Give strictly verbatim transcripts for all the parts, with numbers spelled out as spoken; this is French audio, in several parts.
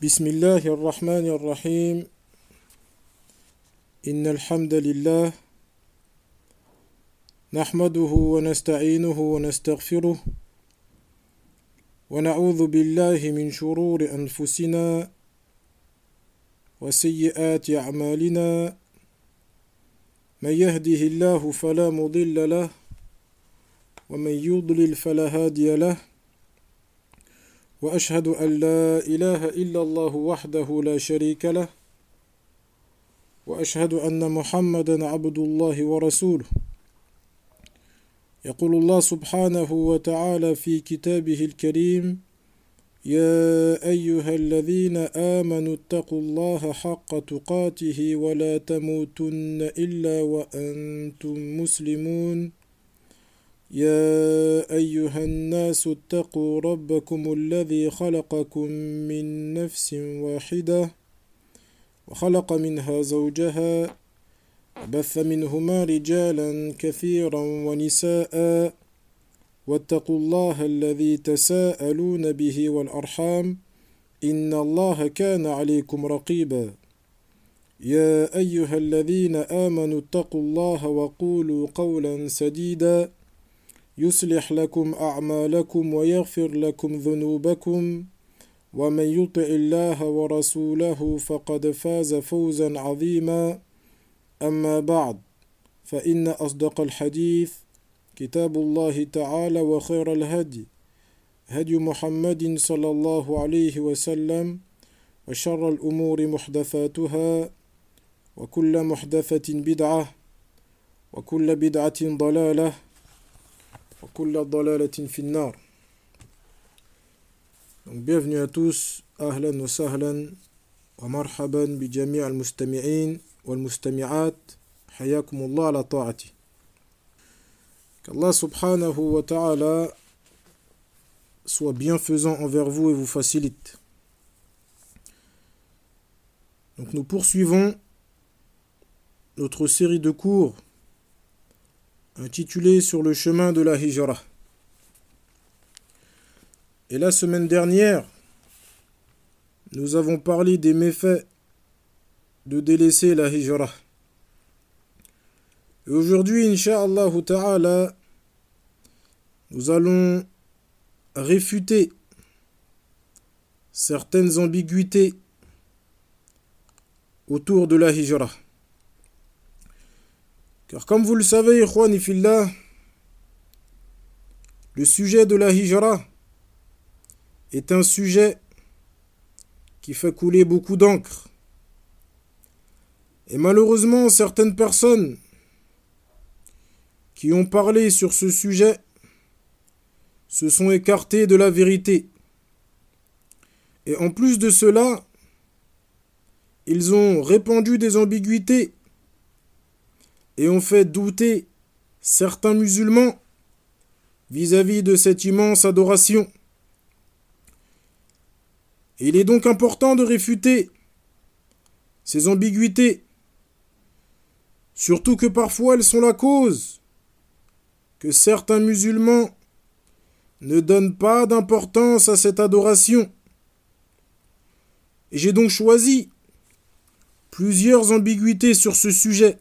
بسم الله الرحمن الرحيم إن الحمد لله نحمده ونستعينه ونستغفره ونعوذ بالله من شرور أنفسنا وسيئات أعمالنا من يهده الله فلا مضل له ومن يضلل فلا هادي له وأشهد أن لا إله إلا الله وحده لا شريك له وأشهد أن محمدا عبد الله ورسوله يقول الله سبحانه وتعالى في كتابه الكريم يا أيها الذين آمنوا اتقوا الله حق تقاته ولا تموتن إلا وأنتم مسلمون يا أيها الناس اتقوا ربكم الذي خلقكم من نفس واحدة وخلق منها زوجها وبث منهما رجالا كثيرا ونساء واتقوا الله الذي تساءلون به والأرحام إن الله كان عليكم رقيبا يا أيها الذين آمنوا اتقوا الله وقولوا قولا سديدا يصلح لكم أعمالكم ويغفر لكم ذنوبكم ومن يطع الله ورسوله فقد فاز فوزا عظيما أما بعد فإن أصدق الحديث كتاب الله تعالى وخير الهدي هدي محمد صلى الله عليه وسلم وشر الأمور محدثاتها وكل محدثة بدعة وكل بدعة ضلالة وكل ضلالة في النار. Donc, bienvenue à tous, ahlan wa sahlan wa marhaban bi jami' al-mustami'in wal mustami'at, hayakumullah ala ta'ati. Qu'Allah subhanahu wa ta'ala soit bienfaisant envers vous et vous facilite. Donc nous poursuivons notre série de cours intitulée sur le chemin de la hijra. Et la semaine dernière, nous avons parlé des méfaits de délaisser la hijra. Et aujourd'hui, incha'Allah ta'ala, nous allons réfuter certaines ambiguïtés autour de la hijra. Car comme vous le savez, ikhwani fillah, le sujet de la hijra est un sujet qui fait couler beaucoup d'encre. Et malheureusement, certaines personnes qui ont parlé sur ce sujet se sont écartées de la vérité. Et en plus de cela, ils ont répandu des ambiguïtés et ont fait douter certains musulmans vis-à-vis de cette immense adoration. Il est donc important de réfuter ces ambiguïtés, surtout que parfois elles sont la cause que certains musulmans ne donnent pas d'importance à cette adoration. Et j'ai donc choisi plusieurs ambiguïtés sur ce sujet.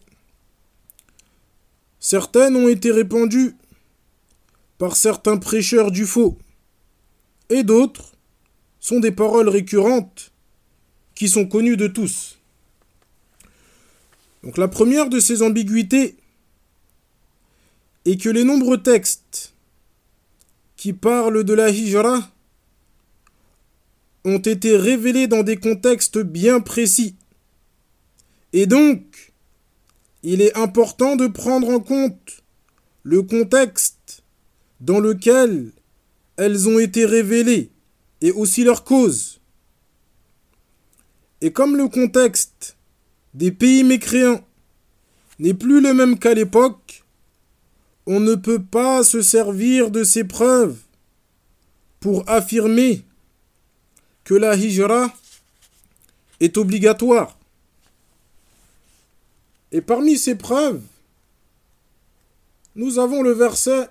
Certaines ont été répandues par certains prêcheurs du faux, et d'autres sont des paroles récurrentes qui sont connues de tous. Donc la première de ces ambiguïtés est que les nombreux textes qui parlent de la hijra ont été révélés dans des contextes bien précis. Et donc, il est important de prendre en compte le contexte dans lequel elles ont été révélées et aussi leur cause. Et comme le contexte des pays mécréants n'est plus le même qu'à l'époque, on ne peut pas se servir de ces preuves pour affirmer que la hijra est obligatoire. Et parmi ces preuves, nous avons le verset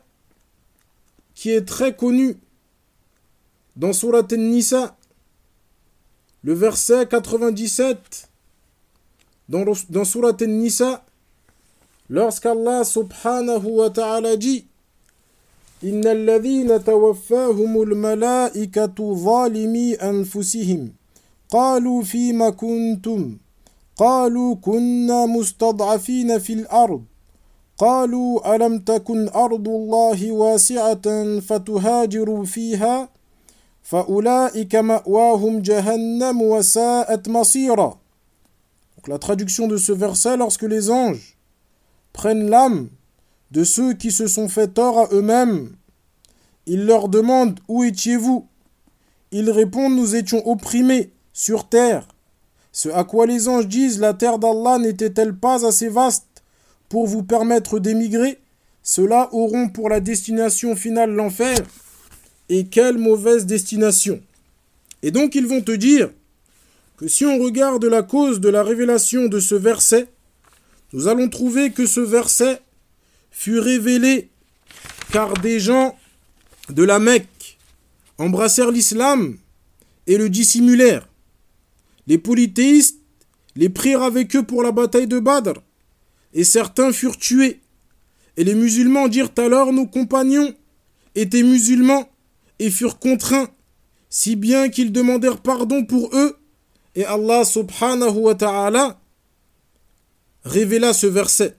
qui est très connu dans Sourate An-Nisa le verset quatre-vingt-dix-sept dans, dans Surat An-Nisa, lorsqu'Allah subhanahu wa ta'ala dit Inna alladhina tawaffahumul malaikatu zalimi anfusihim qalu fima kuntum qalu kunna mustad'afina fil ard qalu alam takun ardullahi wasi'atan fatuhajiru fiha faulaika ma'wahum jahannam wa sa'at masira. Donc la traduction de ce verset, lorsque les anges prennent l'âme de ceux qui se sont fait tort à eux-mêmes, ils leur demandent « Où étiez-vous » Ils répondent « Nous étions opprimés sur terre ». Ce à quoi les anges disent « La terre d'Allah n'était-elle pas assez vaste pour vous permettre d'émigrer ? Ceux-là auront pour la destination finale l'enfer. Et quelle mauvaise destination !» Et donc ils vont te dire que si on regarde la cause de la révélation de ce verset, nous allons trouver que ce verset fut révélé car des gens de la Mecque embrassèrent l'islam et le dissimulèrent. Les polythéistes les prirent avec eux pour la bataille de Badr et certains furent tués. Et les musulmans dirent alors nos compagnons étaient musulmans et furent contraints, si bien qu'ils demandèrent pardon pour eux et Allah subhanahu wa ta'ala révéla ce verset.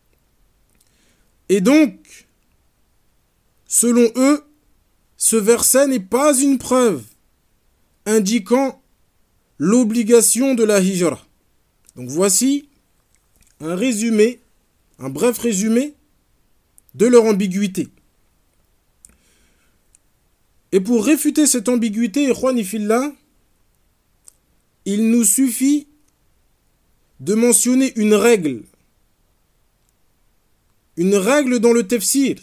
Et donc, selon eux, ce verset n'est pas une preuve indiquant l'obligation de la hijra. Donc voici un résumé, un bref résumé de leur ambiguïté. Et pour réfuter cette ambiguïté, ikhwani fillah, il nous suffit de mentionner une règle. Une règle dans le tafsir.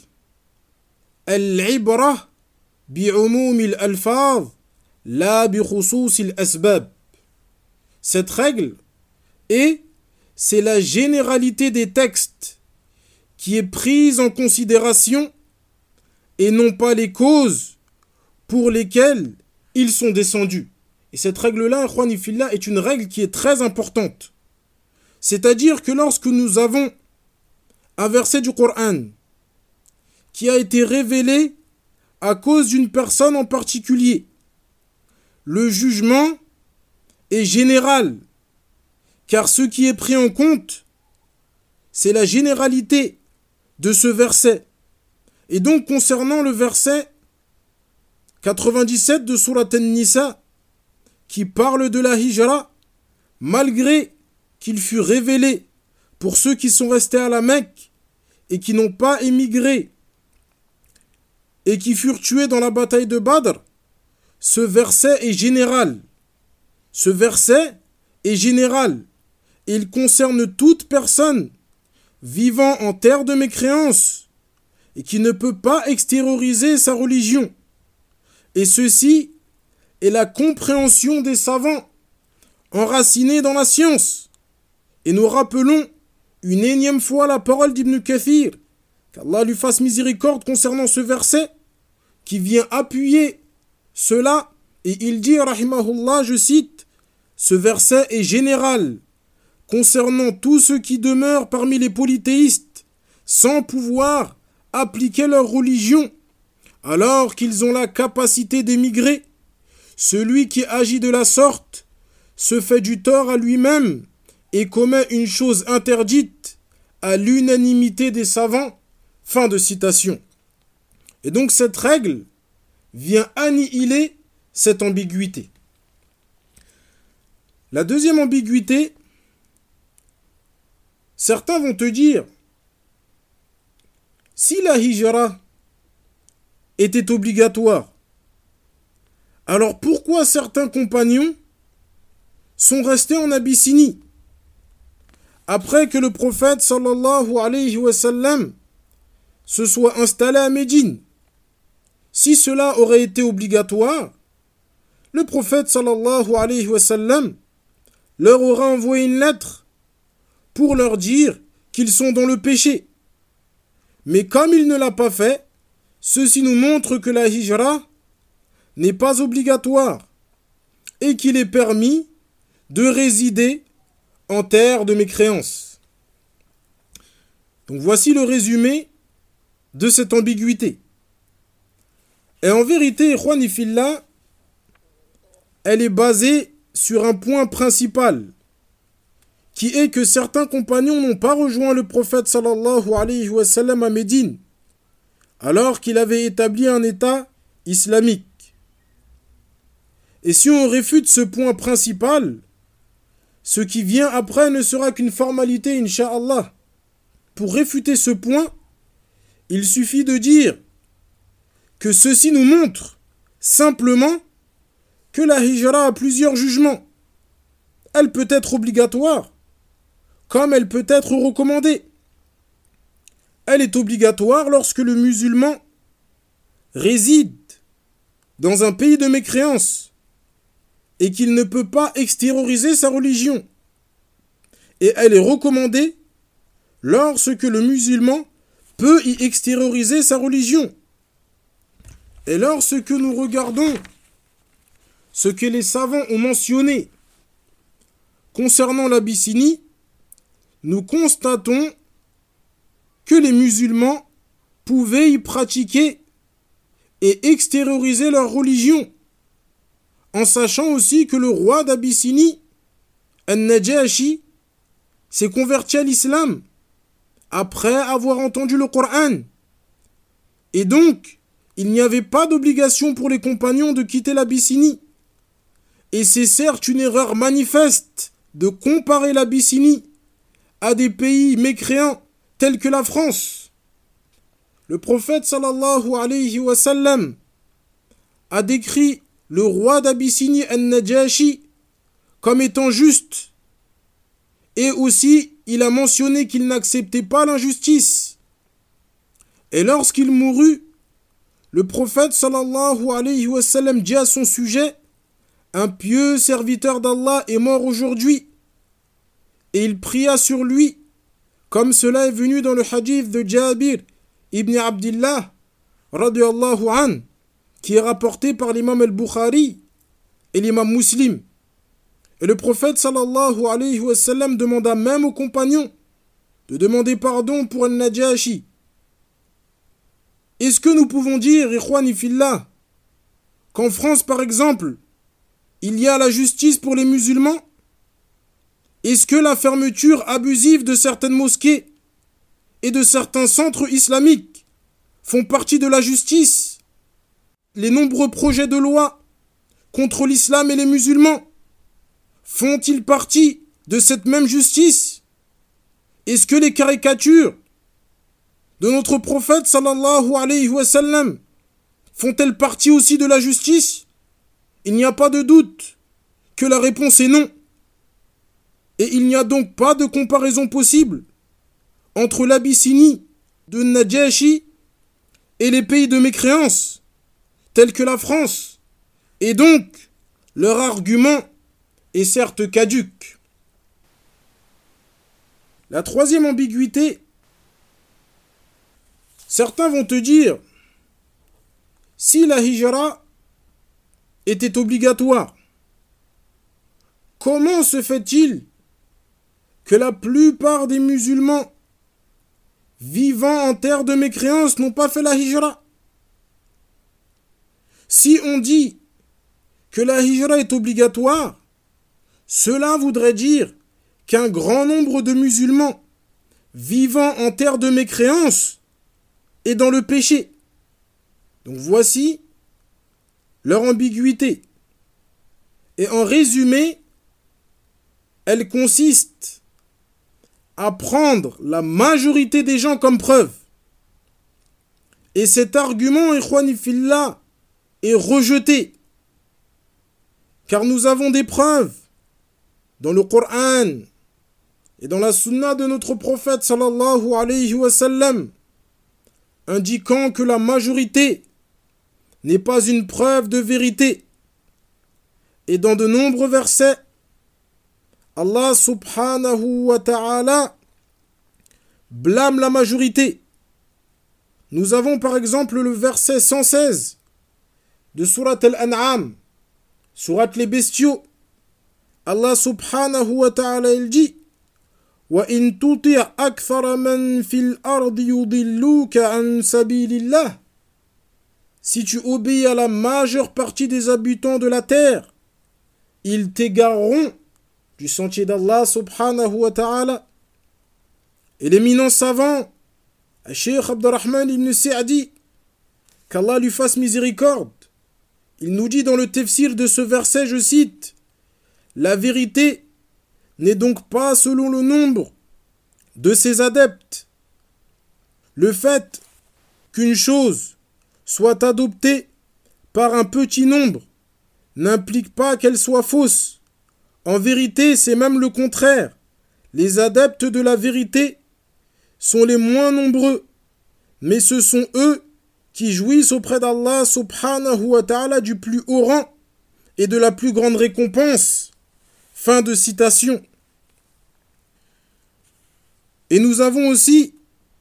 Al-ibra bi'umum al-alfaz la bi khusus al-asbab. Cette règle est, c'est la généralité des textes qui est prise en considération et non pas les causes pour lesquelles ils sont descendus. Et cette règle-là, ikhwani fillah, est une règle qui est très importante. C'est-à-dire que lorsque nous avons un verset du Coran qui a été révélé à cause d'une personne en particulier, le jugement est général, car ce qui est pris en compte, c'est la généralité de ce verset. Et donc, concernant le verset quatre-vingt-dix-sept de Surat An-Nisa, qui parle de la hijra, malgré qu'il fut révélé pour ceux qui sont restés à la Mecque et qui n'ont pas émigré et qui furent tués dans la bataille de Badr, ce verset est général. Ce verset est général et il concerne toute personne vivant en terre de mécréance et qui ne peut pas extérioriser sa religion. Et ceci est la compréhension des savants enracinés dans la science. Et nous rappelons une énième fois la parole d'Ibn Kathir, qu'Allah lui fasse miséricorde concernant ce verset, qui vient appuyer cela, et il dit, rahimahullah, je cite, ce verset est général, concernant tous ceux qui demeurent parmi les polythéistes, sans pouvoir appliquer leur religion, alors qu'ils ont la capacité d'émigrer. Celui qui agit de la sorte se fait du tort à lui-même et commet une chose interdite à l'unanimité des savants. Fin de citation. Et donc cette règle vient annihiler cette ambiguïté. La deuxième ambiguïté, certains vont te dire, si la hijra était obligatoire, alors pourquoi certains compagnons sont restés en Abyssinie après que le prophète sallallahu alayhi wa sallam se soit installé à Médine? Si cela aurait été obligatoire, le prophète sallallahu alayhi wa sallam leur aura envoyé une lettre pour leur dire qu'ils sont dans le péché. Mais comme il ne l'a pas fait, ceci nous montre que la hijra n'est pas obligatoire et qu'il est permis de résider en terre de mécréance. Donc voici le résumé de cette ambiguïté. Et en vérité, Ikhwani fillah, elle est basée sur un point principal, qui est que certains compagnons n'ont pas rejoint le prophète sallallahu alayhi wa sallam à Médine, alors qu'il avait établi un État islamique. Et si on réfute ce point principal, ce qui vient après ne sera qu'une formalité, incha'Allah. Pour réfuter ce point, il suffit de dire que ceci nous montre simplement que la hijra a plusieurs jugements. Elle peut être obligatoire, comme elle peut être recommandée. Elle est obligatoire lorsque le musulman réside dans un pays de mécréance et qu'il ne peut pas extérioriser sa religion. Et elle est recommandée lorsque le musulman peut y extérioriser sa religion. Et lorsque nous regardons ce que les savants ont mentionné concernant l'Abyssinie, nous constatons que les musulmans pouvaient y pratiquer et extérioriser leur religion, en sachant aussi que le roi d'Abyssinie, An-Najashi, s'est converti à l'islam après avoir entendu le Coran. Et donc, il n'y avait pas d'obligation pour les compagnons de quitter l'Abyssinie. Et c'est certes une erreur manifeste de comparer l'Abyssinie à des pays mécréants tels que la France. Le prophète sallallahu alayhi wa sallam a décrit le roi d'Abyssinie An-Najashi comme étant juste. Et aussi, il a mentionné qu'il n'acceptait pas l'injustice. Et lorsqu'il mourut, le prophète sallallahu alayhi wa sallam dit à son sujet: un pieux serviteur d'Allah est mort aujourd'hui. Et il pria sur lui, comme cela est venu dans le hadith de Jabir ibn Abdillah, radiyallahu an, qui est rapporté par l'imam al-Bukhari et l'imam Muslim. Et le prophète sallallahu alayhi wa sallam demanda même aux compagnons de demander pardon pour An-Najashi. Est-ce que nous pouvons dire, ikhwani fillah, qu'en France par exemple, il y a la justice pour les musulmans? Est-ce que la fermeture abusive de certaines mosquées et de certains centres islamiques font partie de la justice? Les nombreux projets de loi contre l'islam et les musulmans font-ils partie de cette même justice? Est-ce que les caricatures de notre prophète sallallahu alayhi wa sallam font-elles partie aussi de la justice? Il n'y a pas de doute que la réponse est non. Et il n'y a donc pas de comparaison possible entre l'Abyssinie de Najashi et les pays de mécréance, tels que la France. Et donc, leur argument est certes caduc. La troisième ambiguïté, certains vont te dire, si la hijra était obligatoire, comment se fait-il que la plupart des musulmans vivant en terre de mécréance n'ont pas fait la hijra? Si on dit que la hijra est obligatoire, cela voudrait dire qu'un grand nombre de musulmans vivant en terre de mécréance est dans le péché. Donc voici leur ambiguïté. Et en résumé, elle consiste à prendre la majorité des gens comme preuve. Et cet argument, ikhwani fillah, est rejeté. Car nous avons des preuves dans le Coran et dans la sunna de notre prophète sallallahu alayhi wa sallam indiquant que la majorité n'est pas une preuve de vérité. Et dans de nombreux versets, Allah subhanahu wa ta'ala blâme la majorité. Nous avons par exemple le verset cent seize de Surat Al-An'am Sourate les bestiaux, Allah subhanahu wa ta'ala il dit وَإِن تُطِعْ أَكْثَرَ مَنْ فِي الْأَرْضِ يُضِلُّوكَ عَنْ سَبِيلِ اللَّهِ. Si tu obéis à la majeure partie des habitants de la terre, ils t'égareront du sentier d'Allah subhanahu wa ta'ala. Et l'éminent savant, Cheikh Abdurrahman ibn Sa'di, qu'Allah lui fasse miséricorde, il nous dit dans le tafsir de ce verset, je cite, « La vérité n'est donc pas selon le nombre de ses adeptes. Le fait qu'une chose soit adoptée par un petit nombre n'implique pas qu'elle soit fausse. En vérité, c'est même le contraire. Les adeptes de la vérité sont les moins nombreux, mais ce sont eux qui jouissent auprès d'Allah subhanahu wa ta'ala du plus haut rang et de la plus grande récompense. » Fin de citation. Et nous avons aussi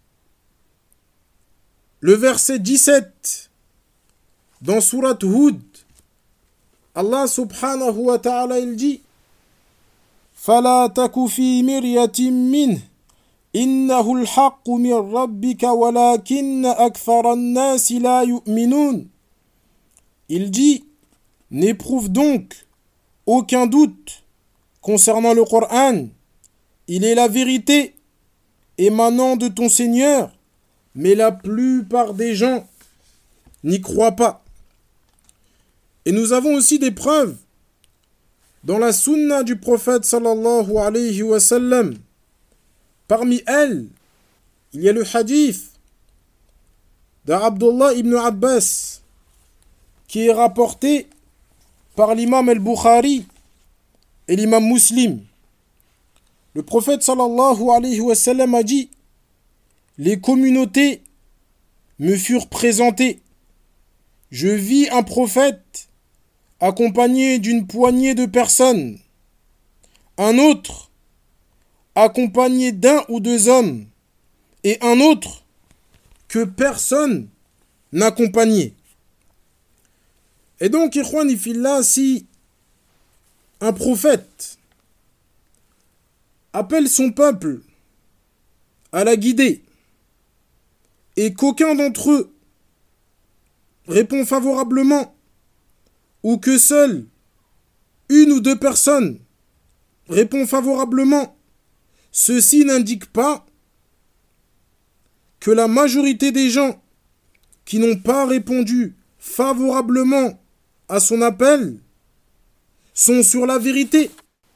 le verset dix-sept dans sourate Hud. Allah subhanahu wa ta'ala il dit فَلَا تَكُ فِي مِرْيَةٍ مِّنْهِ إِنَّهُ الْحَقُّ مِنْ رَبِّكَ وَلَكِنَّ أَكْثَرَ النَّاسِ لَا يُؤْمِنُونَ. Il dit, n'éprouve donc aucun doute concernant le Coran, il est la vérité émanant de ton Seigneur, mais la plupart des gens n'y croient pas. Et nous avons aussi des preuves dans la sunna du prophète sallallahu alayhi wa sallam. Parmi elles, il y a le hadith d'Abdullah ibn Abbas qui est rapporté par l'imam al-Bukhari et l'imam Muslim. Le prophète sallallahu alayhi wa sallam a dit: les communautés me furent présentées. Je vis un prophète accompagné d'une poignée de personnes, un autre accompagné d'un ou deux hommes, et un autre que personne n'accompagnait. Et donc, ikhwani fillah, si un prophète appelle son peuple à la guider, et qu'aucun d'entre eux répond favorablement, ou que seule une ou deux personnes répondent favorablement, ceci n'indique pas que la majorité des gens qui n'ont pas répondu favorablement à son appel sont sur la vérité.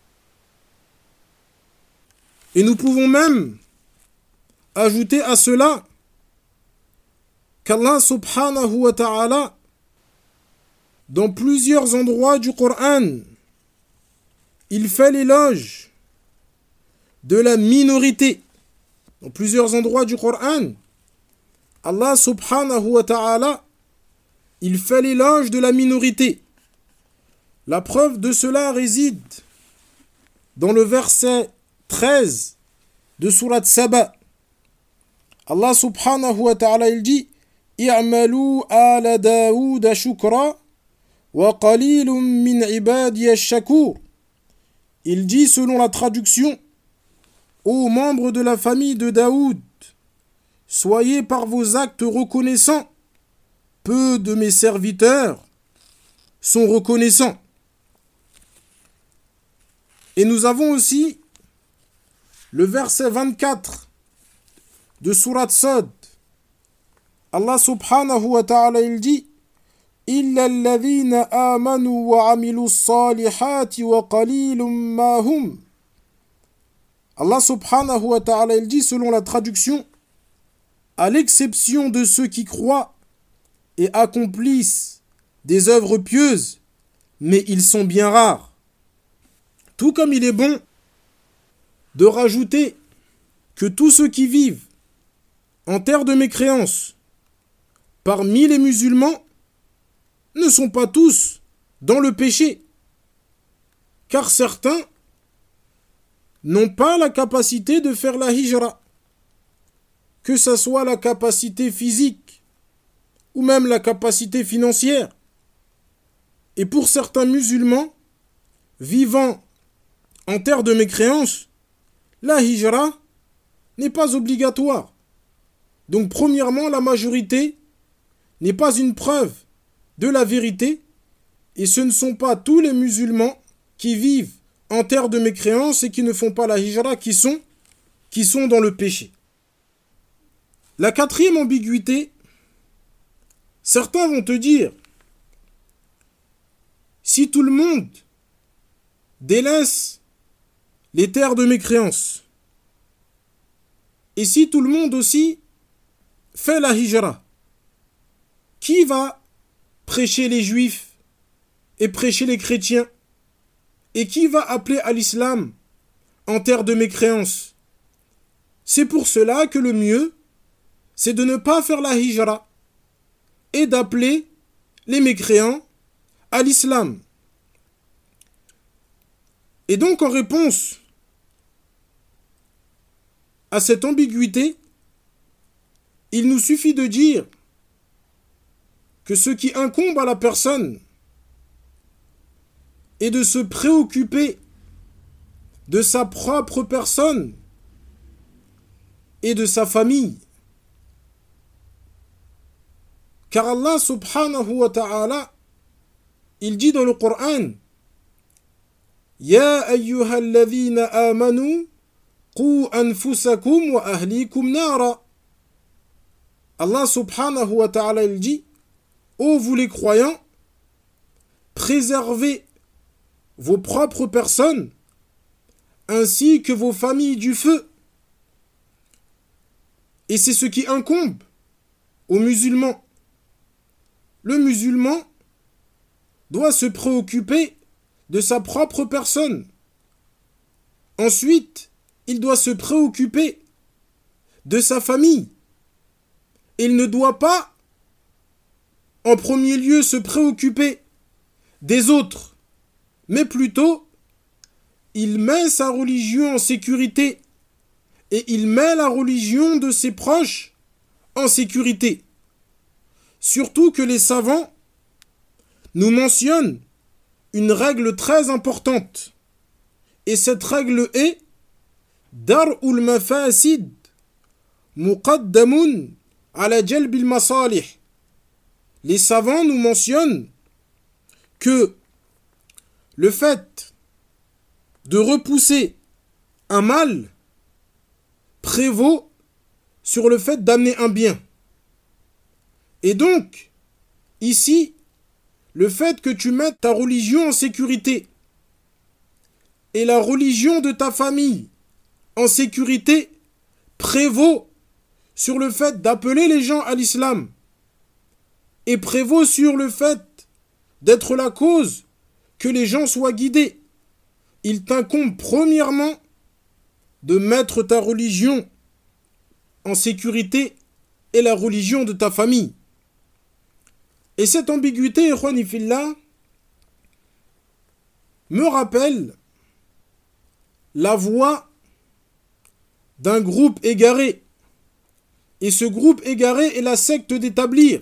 Et nous pouvons même ajouter à cela qu'Allah subhanahu wa ta'ala, dans plusieurs endroits du Coran, il fait l'éloge de la minorité. Dans plusieurs endroits du Coran, Allah subhanahu wa ta'ala, il fait l'éloge de la minorité. La preuve de cela réside dans le verset treize de sourate Saba. Allah subhanahu wa ta'ala il dit: i'malu ala Daoud shukra wa qalilun min ibadiy ash-shakur. Il dit, selon la traduction: ô membres de la famille de Daoud, soyez par vos actes reconnaissants. Peu de mes serviteurs sont reconnaissants. Et nous avons aussi le verset vingt-quatre de sourate Sad. Allah subhanahu wa ta'ala il dit: إِلَّا الَّذِينَ آمَنُوا وَعَمِلُوا الصَّالِحَاتِ وَقَلِيلٌ مَا هُمْ. Allah subhanahu wa ta'ala il dit, selon la traduction: à l'exception de ceux qui croient et accomplissent des œuvres pieuses, mais ils sont bien rares. Tout comme il est bon de rajouter que tous ceux qui vivent en terre de mécréance parmi les musulmans ne sont pas tous dans le péché, car certains n'ont pas la capacité de faire la hijra, que ce soit la capacité physique ou même la capacité financière. Et pour certains musulmans vivant en terre de mécréance, la hijra n'est pas obligatoire. Donc premièrement, la majorité n'est pas une preuve de la vérité et ce ne sont pas tous les musulmans qui vivent en terre de mécréance et qui ne font pas la hijra qui sont, qui sont dans le péché. La quatrième ambiguïté, certains vont te dire, si tout le monde délaisse les terres de mécréance, et si tout le monde aussi fait la hijra, qui va prêcher les juifs et prêcher les chrétiens? Et qui va appeler à l'islam en terre de mécréance? C'est pour cela que le mieux, c'est de ne pas faire la hijra et d'appeler les mécréants à l'islam. Et donc en réponse à cette ambiguïté, il nous suffit de dire que ce qui incombe à la personne est de se préoccuper de sa propre personne et de sa famille. Car Allah subhanahu wa ta'ala, il dit dans le Coran, Ya ayyuhalladhina amanu, qu anfusakum wa ahlikum nara. Allah subhanahu wa ta'ala, il dit, ô vous les croyants, préservez vos propres personnes, ainsi que vos familles du feu. Et c'est ce qui incombe aux musulmans. Le musulman doit se préoccuper de sa propre personne. Ensuite, il doit se préoccuper de sa famille. Il ne doit pas, en premier lieu, se préoccuper des autres, mais plutôt, il met sa religion en sécurité et il met la religion de ses proches en sécurité. Surtout que les savants nous mentionnent une règle très importante. Et cette règle est Dar'ul mafasid muqaddamun ala jalbil masalih. Les savants nous mentionnent que le fait de repousser un mal prévaut sur le fait d'amener un bien. Et donc, ici, le fait que tu mettes ta religion en sécurité et la religion de ta famille en sécurité prévaut sur le fait d'appeler les gens à l'islam et prévaut sur le fait d'être la cause que les gens soient guidés. Il t'incombe premièrement de mettre ta religion en sécurité et la religion de ta famille. Et cette ambiguïté, ikhwani fillah, me rappelle la voix d'un groupe égaré. Et ce groupe égaré est la secte d'établir.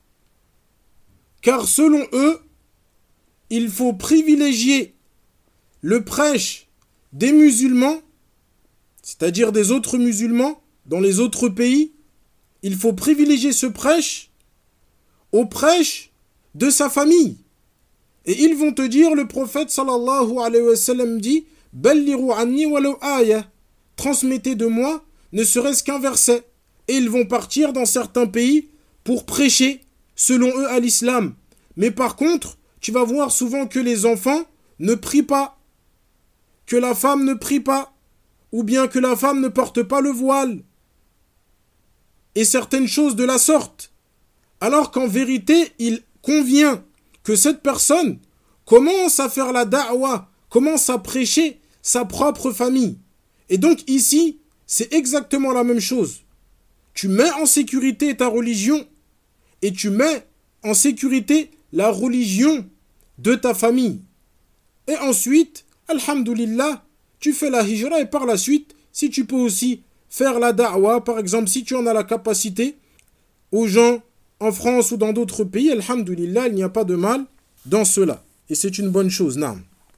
Car selon eux, il faut privilégier le prêche des musulmans, c'est-à-dire des autres musulmans dans les autres pays. Il faut privilégier ce prêche au prêche de sa famille. Et ils vont te dire, le prophète sallallahu alayhi wa sallam dit, Balliru anni walau aya, transmettez de moi ne serait-ce qu'un verset. Et ils vont partir dans certains pays pour prêcher selon eux à l'islam. Mais par contre, tu vas voir souvent que les enfants ne prient pas, que la femme ne prie pas, ou bien que la femme ne porte pas le voile, et certaines choses de la sorte. Alors qu'en vérité, il convient que cette personne commence à faire la da'wa, commence à prêcher sa propre famille. Et donc ici, c'est exactement la même chose. Tu mets en sécurité ta religion et tu mets en sécurité la religion de ta famille. Et ensuite, alhamdulillah, tu fais la hijra et par la suite, si tu peux aussi faire la da'wa, par exemple, si tu en as la capacité, aux gens en France ou dans d'autres pays, alhamdulillah, il n'y a pas de mal dans cela. Et c'est une bonne chose, Naam.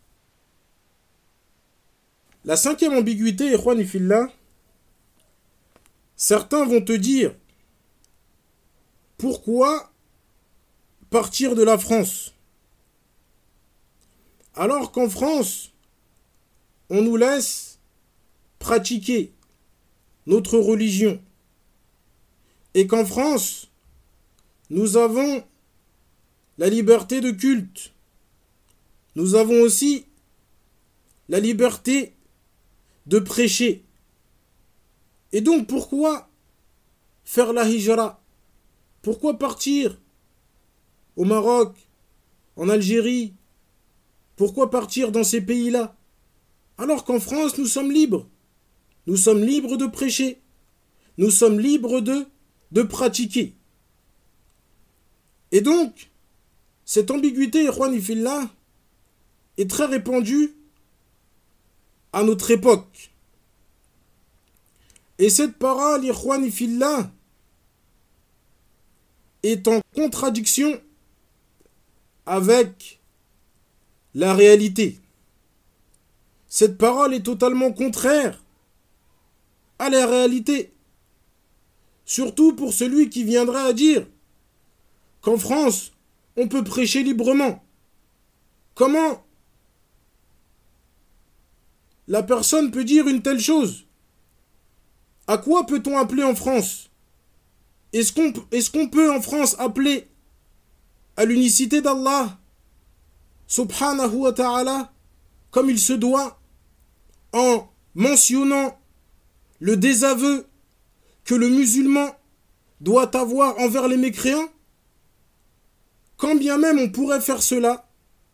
La cinquième ambiguïté, Ikhwani fillah, certains vont te dire, pourquoi partir de la France alors qu'en France, on nous laisse pratiquer notre religion et qu'en France, nous avons la liberté de culte. Nous avons aussi la liberté de prêcher. Et donc pourquoi faire la hijra? Pourquoi partir au Maroc, en Algérie? Pourquoi partir dans ces pays-là? Alors qu'en France, nous sommes libres. Nous sommes libres de prêcher. Nous sommes libres de, de pratiquer. Et donc, cette ambiguïté, ikhwani fillah, est très répandue à notre époque. Et cette parole, ikhwani fillah, est en contradiction avec la réalité. Cette parole est totalement contraire à la réalité. Surtout pour celui qui viendra à dire qu'en France, on peut prêcher librement. Comment la personne peut dire une telle chose? À quoi peut-on appeler en France? Est-ce qu'on, est-ce qu'on peut en France appeler à l'unicité d'Allah, subhanahu wa ta'ala, comme il se doit, en mentionnant le désaveu que le musulman doit avoir envers les mécréants? Quand bien même on pourrait faire cela,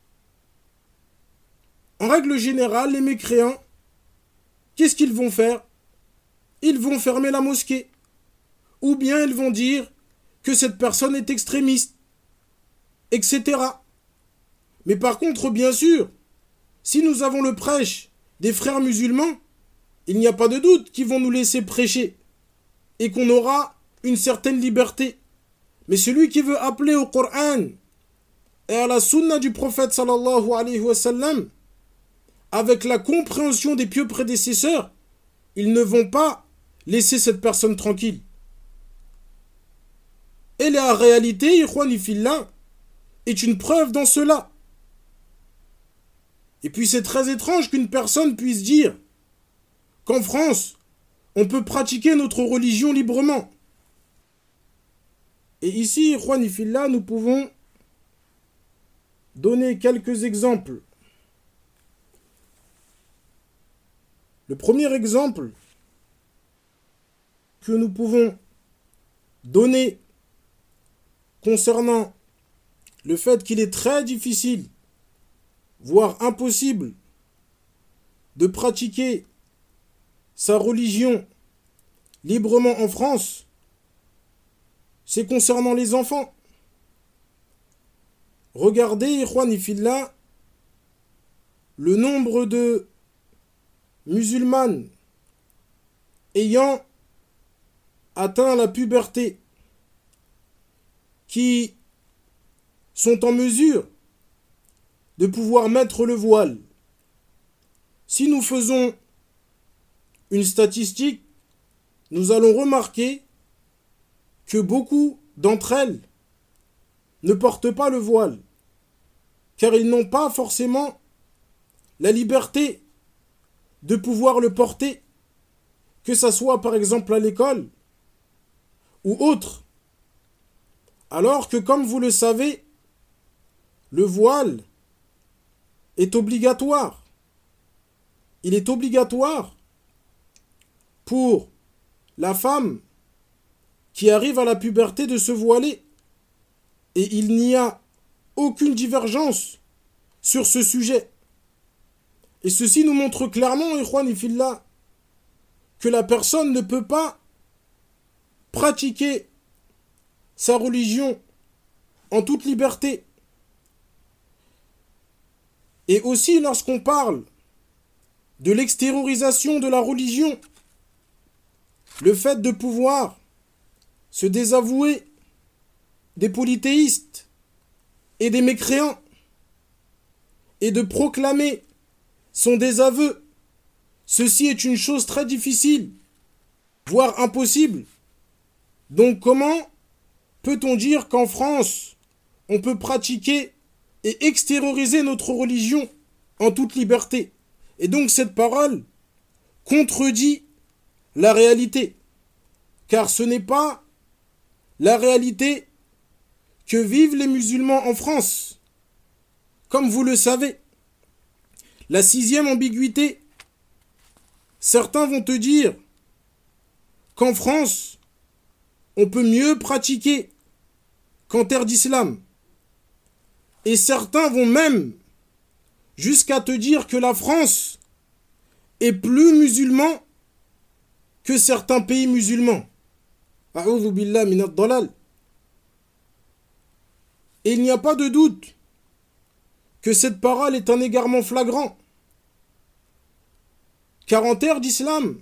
en règle générale, les mécréants, qu'est-ce qu'ils vont faire? Ils vont fermer la mosquée. Ou bien ils vont dire que cette personne est extrémiste, et cetera. Mais par contre, bien sûr, si nous avons le prêche des frères musulmans, il n'y a pas de doute qu'ils vont nous laisser prêcher et qu'on aura une certaine liberté. Mais celui qui veut appeler au Coran et à la sunna du prophète sallallahu alayhi wa sallam, avec la compréhension des pieux prédécesseurs, ils ne vont pas laisser cette personne tranquille. Et la réalité, ikhwani fillah, est une preuve dans cela. Et puis c'est très étrange qu'une personne puisse dire qu'en France, on peut pratiquer notre religion librement. Et ici, ikhwani fillah, nous pouvons donner quelques exemples. Le premier exemple que nous pouvons donner concernant le fait qu'il est très difficile, voire impossible, de pratiquer sa religion librement en France, c'est concernant les enfants. Regardez, ikhwani fillah, le nombre de musulmanes ayant atteint la puberté qui sont en mesure de pouvoir mettre le voile. Si nous faisons une statistique, nous allons remarquer que beaucoup d'entre elles ne portent pas le voile, car ils n'ont pas forcément la liberté de pouvoir le porter, que ça soit par exemple à l'école ou autre. Alors que, comme vous le savez, le voile est obligatoire. Il est obligatoire pour la femme qui arrive à la puberté de se voiler. Et il n'y a aucune divergence sur ce sujet. Et ceci nous montre clairement, ikhwani fillah, que la personne ne peut pas pratiquer sa religion en toute liberté. Et aussi lorsqu'on parle de l'extériorisation de la religion, le fait de pouvoir se désavouer des polythéistes et des mécréants, et de proclamer son désaveu, ceci est une chose très difficile, voire impossible. Donc comment peut-on dire qu'en France, on peut pratiquer et extérioriser notre religion en toute liberté? Et donc cette parole contredit la réalité, car ce n'est pas la réalité que vivent les musulmans en France. Comme vous le savez, la sixième ambiguïté, certains vont te dire qu'en France, on peut mieux pratiquer qu'en terre d'islam. Et certains vont même jusqu'à te dire que la France est plus musulman que certains pays musulmans. A'udhu billah minad dalal. Et il n'y a pas de doute que cette parole est un égarement flagrant. Car en terre d'islam,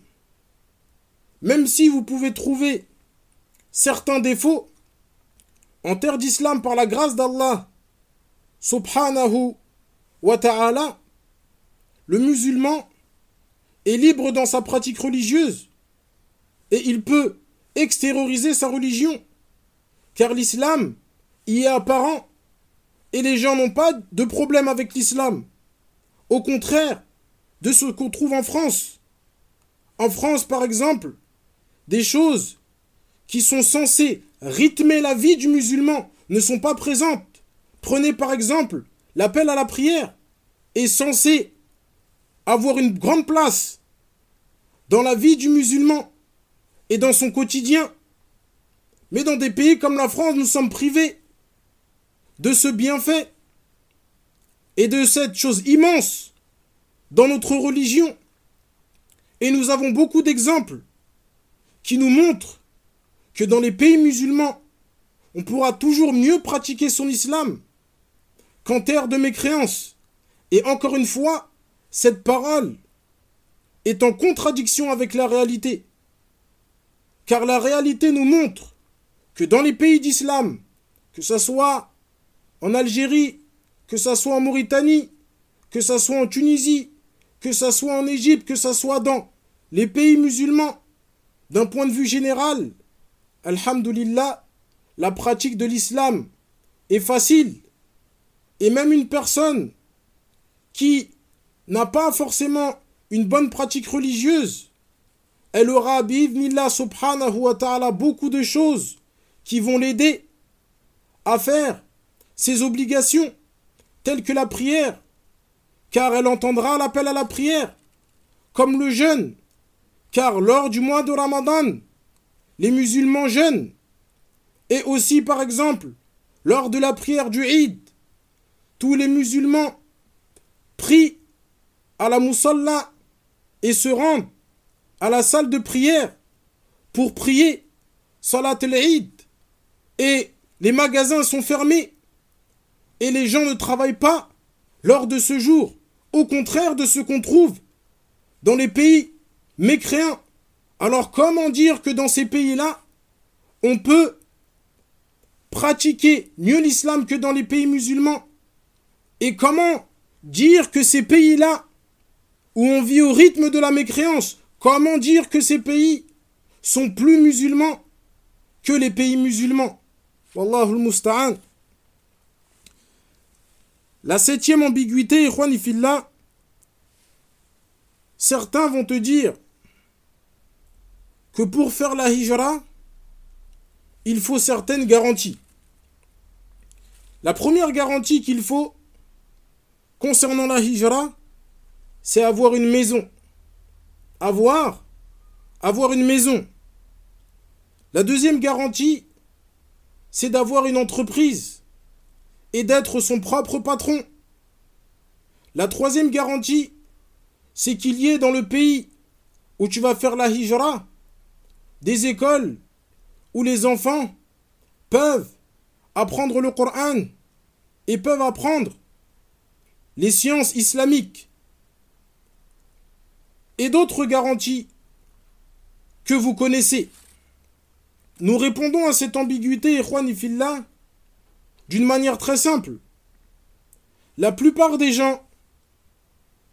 même si vous pouvez trouver certains défauts, en terre d'islam, par la grâce d'Allah, subhanahu wa ta'ala, le musulman est libre dans sa pratique religieuse et il peut extérioriser sa religion, car l'islam y est apparent et les gens n'ont pas de problème avec l'islam. Au contraire de ce qu'on trouve en France. En France, par exemple, des choses qui sont censées rythmer la vie du musulman ne sont pas présentes. Prenez par exemple l'appel à la prière est censé avoir une grande place dans la vie du musulman et dans son quotidien. Mais dans des pays comme la France, nous sommes privés de ce bienfait et de cette chose immense dans notre religion. Et nous avons beaucoup d'exemples qui nous montrent que dans les pays musulmans, on pourra toujours mieux pratiquer son islam qu'en terre de mécréance. Et encore une fois, cette parole est en contradiction avec la réalité. Car la réalité nous montre que dans les pays d'islam, que ce soit en Algérie, que ce soit en Mauritanie, que ce soit en Tunisie, que ce soit en Égypte, que ce soit dans les pays musulmans, d'un point de vue général, alhamdulillah, la pratique de l'islam est facile. Et même une personne qui n'a pas forcément une bonne pratique religieuse, elle aura, bi'idhnillah subhanahu wa ta'ala, beaucoup de choses qui vont l'aider à faire ses obligations, telles que la prière, car elle entendra l'appel à la prière, comme le jeûne, car lors du mois de Ramadan, les musulmans jeûnent, et aussi par exemple, lors de la prière du Eid, tous les musulmans prient à la musalla et se rendent à la salle de prière pour prier Salat al-Eid, et les magasins sont fermés et les gens ne travaillent pas lors de ce jour, au contraire de ce qu'on trouve dans les pays mécréants. Alors comment dire que dans ces pays-là, on peut pratiquer mieux l'islam que dans les pays musulmans? Et comment dire que ces pays-là, où on vit au rythme de la mécréance, comment dire que ces pays sont plus musulmans que les pays musulmans? Wallahu al-musta'an. La septième ambiguïté, ikhwani fillah, certains vont te dire que pour faire la hijra, il faut certaines garanties. La première garantie qu'il faut concernant la hijra, c'est avoir une maison. Avoir, avoir une maison. La deuxième garantie, c'est d'avoir une entreprise et d'être son propre patron. La troisième garantie, c'est qu'il y ait dans le pays où tu vas faire la hijra des écoles où les enfants peuvent apprendre le Coran et peuvent apprendre les sciences islamiques. Et d'autres garanties que vous connaissez. Nous répondons à cette ambiguïté, ikhwani fillah, d'une manière très simple. La plupart des gens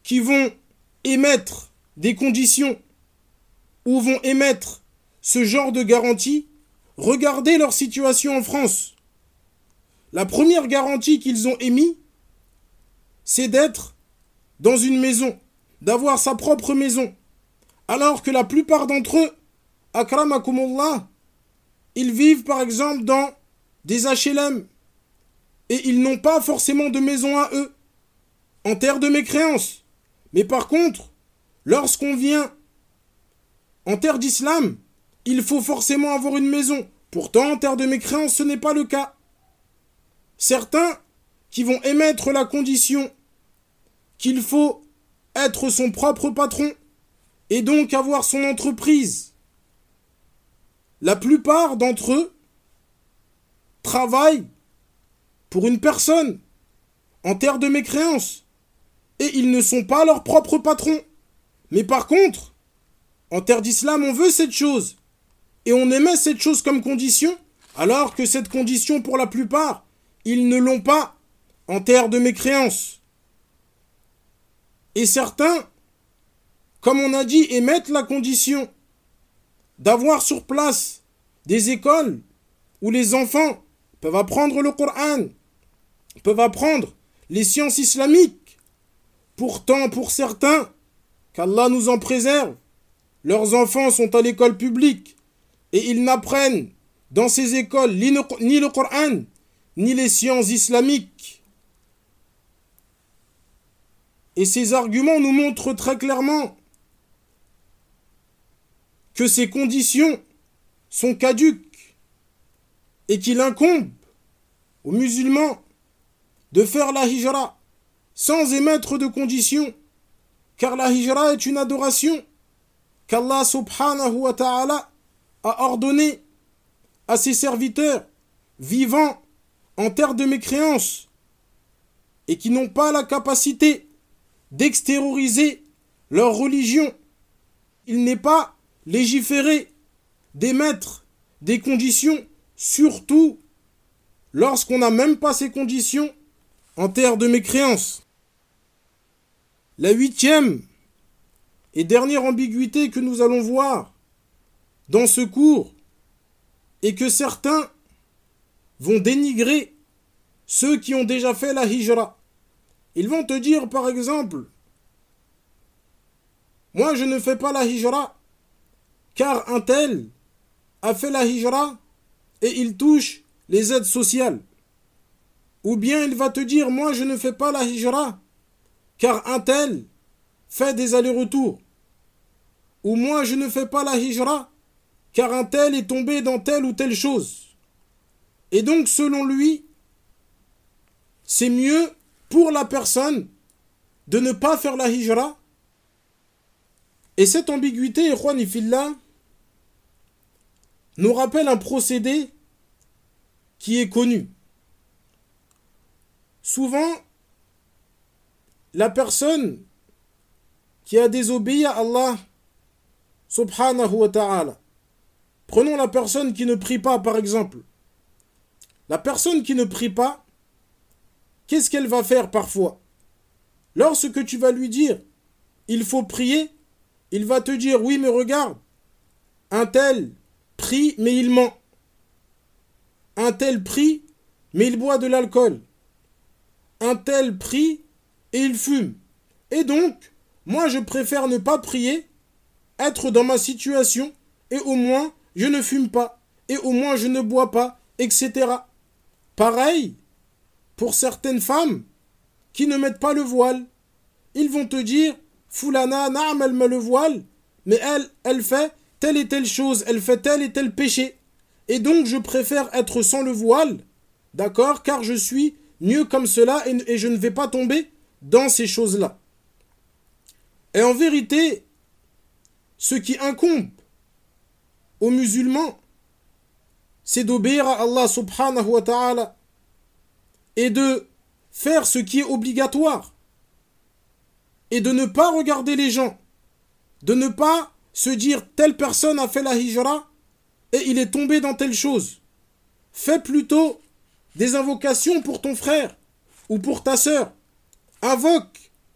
qui vont émettre des conditions ou vont émettre ce genre de garantie, regardez leur situation en France. La première garantie qu'ils ont émise, c'est d'être dans une maison, d'avoir sa propre maison. Alors que la plupart d'entre eux, akramakumullah, ils vivent par exemple dans des H L M et ils n'ont pas forcément de maison à eux, en terre de mécréance. Mais par contre, lorsqu'on vient en terre d'islam, il faut forcément avoir une maison. Pourtant, en terre de mécréance, ce n'est pas le cas. Certains qui vont émettre la condition qu'il faut être son propre patron et donc avoir son entreprise. La plupart d'entre eux travaillent pour une personne en terre de mécréance et ils ne sont pas leurs propres patrons. Mais par contre, en terre d'islam, on veut cette chose et on émet cette chose comme condition, alors que cette condition, pour la plupart, ils ne l'ont pas en terre de mécréance. Et certains, comme on a dit, émettent la condition d'avoir sur place des écoles où les enfants peuvent apprendre le Coran, peuvent apprendre les sciences islamiques. Pourtant, pour certains, qu'Allah nous en préserve, leurs enfants sont à l'école publique et ils n'apprennent dans ces écoles ni le Coran, ni les sciences islamiques. Et ces arguments nous montrent très clairement que ces conditions sont caduques et qu'il incombe aux musulmans de faire la hijra sans émettre de conditions, car la hijra est une adoration qu'Allah subhanahu wa ta'ala a ordonné à ses serviteurs vivant en terre de mécréance et qui n'ont pas la capacité d'extérioriser leur religion. Il n'est pas légiféré d'émettre des conditions, surtout lorsqu'on n'a même pas ces conditions en terre de mécréance. La huitième et dernière ambiguïté que nous allons voir dans ce cours est que certains vont dénigrer ceux qui ont déjà fait la hijra. Ils vont te dire par exemple, moi je ne fais pas la hijra car un tel a fait la hijra et il touche les aides sociales. Ou bien il va te dire, moi je ne fais pas la hijra car un tel fait des allers-retours. Ou moi je ne fais pas la hijra car un tel est tombé dans telle ou telle chose. Et donc selon lui, c'est mieux pour la personne de ne pas faire la hijra. Et cette ambiguïté, ikhwani fillah, nous rappelle un procédé qui est connu. Souvent, la personne qui a désobéi à Allah subhanahu wa ta'ala, prenons la personne qui ne prie pas par exemple. La personne qui ne prie pas, qu'est-ce qu'elle va faire parfois? Lorsque tu vas lui dire, il faut prier, il va te dire, oui mais regarde, un tel prie mais il ment. Un tel prie mais il boit de l'alcool. Un tel prie et il fume. Et donc, moi je préfère ne pas prier, être dans ma situation, et au moins je ne fume pas, et au moins je ne bois pas, et cetera. Pareil, pour certaines femmes qui ne mettent pas le voile, ils vont te dire, Foulana, naam, elle met le voile, mais elle, elle fait telle et telle chose, elle fait tel et tel péché. Et donc je préfère être sans le voile, d'accord, car je suis mieux comme cela et, et je ne vais pas tomber dans ces choses-là. Et en vérité, ce qui incombe aux musulmans, c'est d'obéir à Allah subhanahu wa ta'ala et de faire ce qui est obligatoire et de ne pas regarder les gens, de ne pas se dire telle personne a fait la hijra et il est tombé dans telle chose. Fais plutôt des invocations pour ton frère ou pour ta sœur. Invoque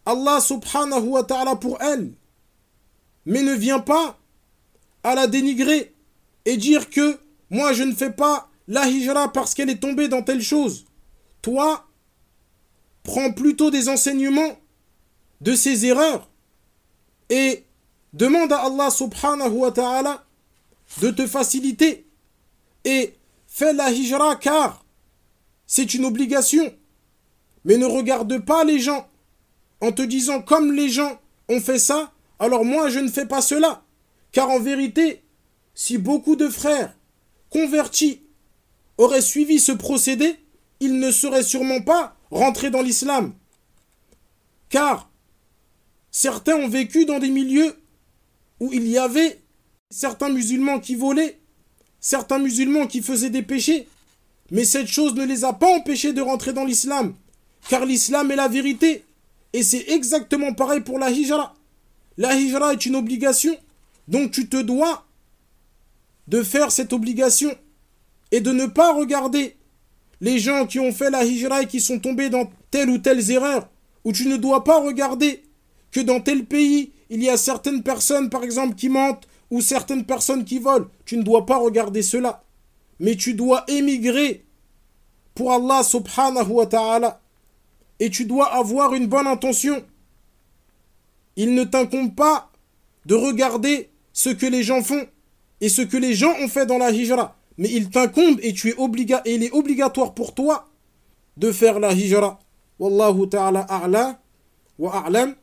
Allah subhanahu wa ta'ala pour elle. Mais ne viens pas à la dénigrer et dire que moi je ne fais pas la hijra parce qu'elle est tombée dans telle chose. Toi, prends plutôt des enseignements de ses erreurs et demande à Allah subhanahu wa ta'ala de te faciliter et fais la hijra car c'est une obligation. Mais ne regarde pas les gens en te disant comme les gens ont fait ça, alors moi je ne fais pas cela. Car en vérité, si beaucoup de frères convertis auraient suivi ce procédé, ils ne seraient sûrement pas rentrés dans l'islam. Car certains ont vécu dans des milieux où il y avait certains musulmans qui volaient, certains musulmans qui faisaient des péchés, mais cette chose ne les a pas empêchés de rentrer dans l'islam, car l'islam est la vérité, et c'est exactement pareil pour la hijra. La hijra est une obligation, donc tu te dois de faire cette obligation et de ne pas regarder les gens qui ont fait la hijra et qui sont tombés dans telle ou telle erreur, ou tu ne dois pas regarder que dans tel pays, il y a certaines personnes, par exemple, qui mentent, ou certaines personnes qui volent. Tu ne dois pas regarder cela. Mais tu dois émigrer pour Allah subhanahu wa ta'ala. Et tu dois avoir une bonne intention. Il ne t'incombe pas de regarder ce que les gens font et ce que les gens ont fait dans la hijra. Mais il t'incombe et, tu es obliga- et il est obligatoire pour toi de faire la hijra. Wallahu ta'ala a'la wa a'lam.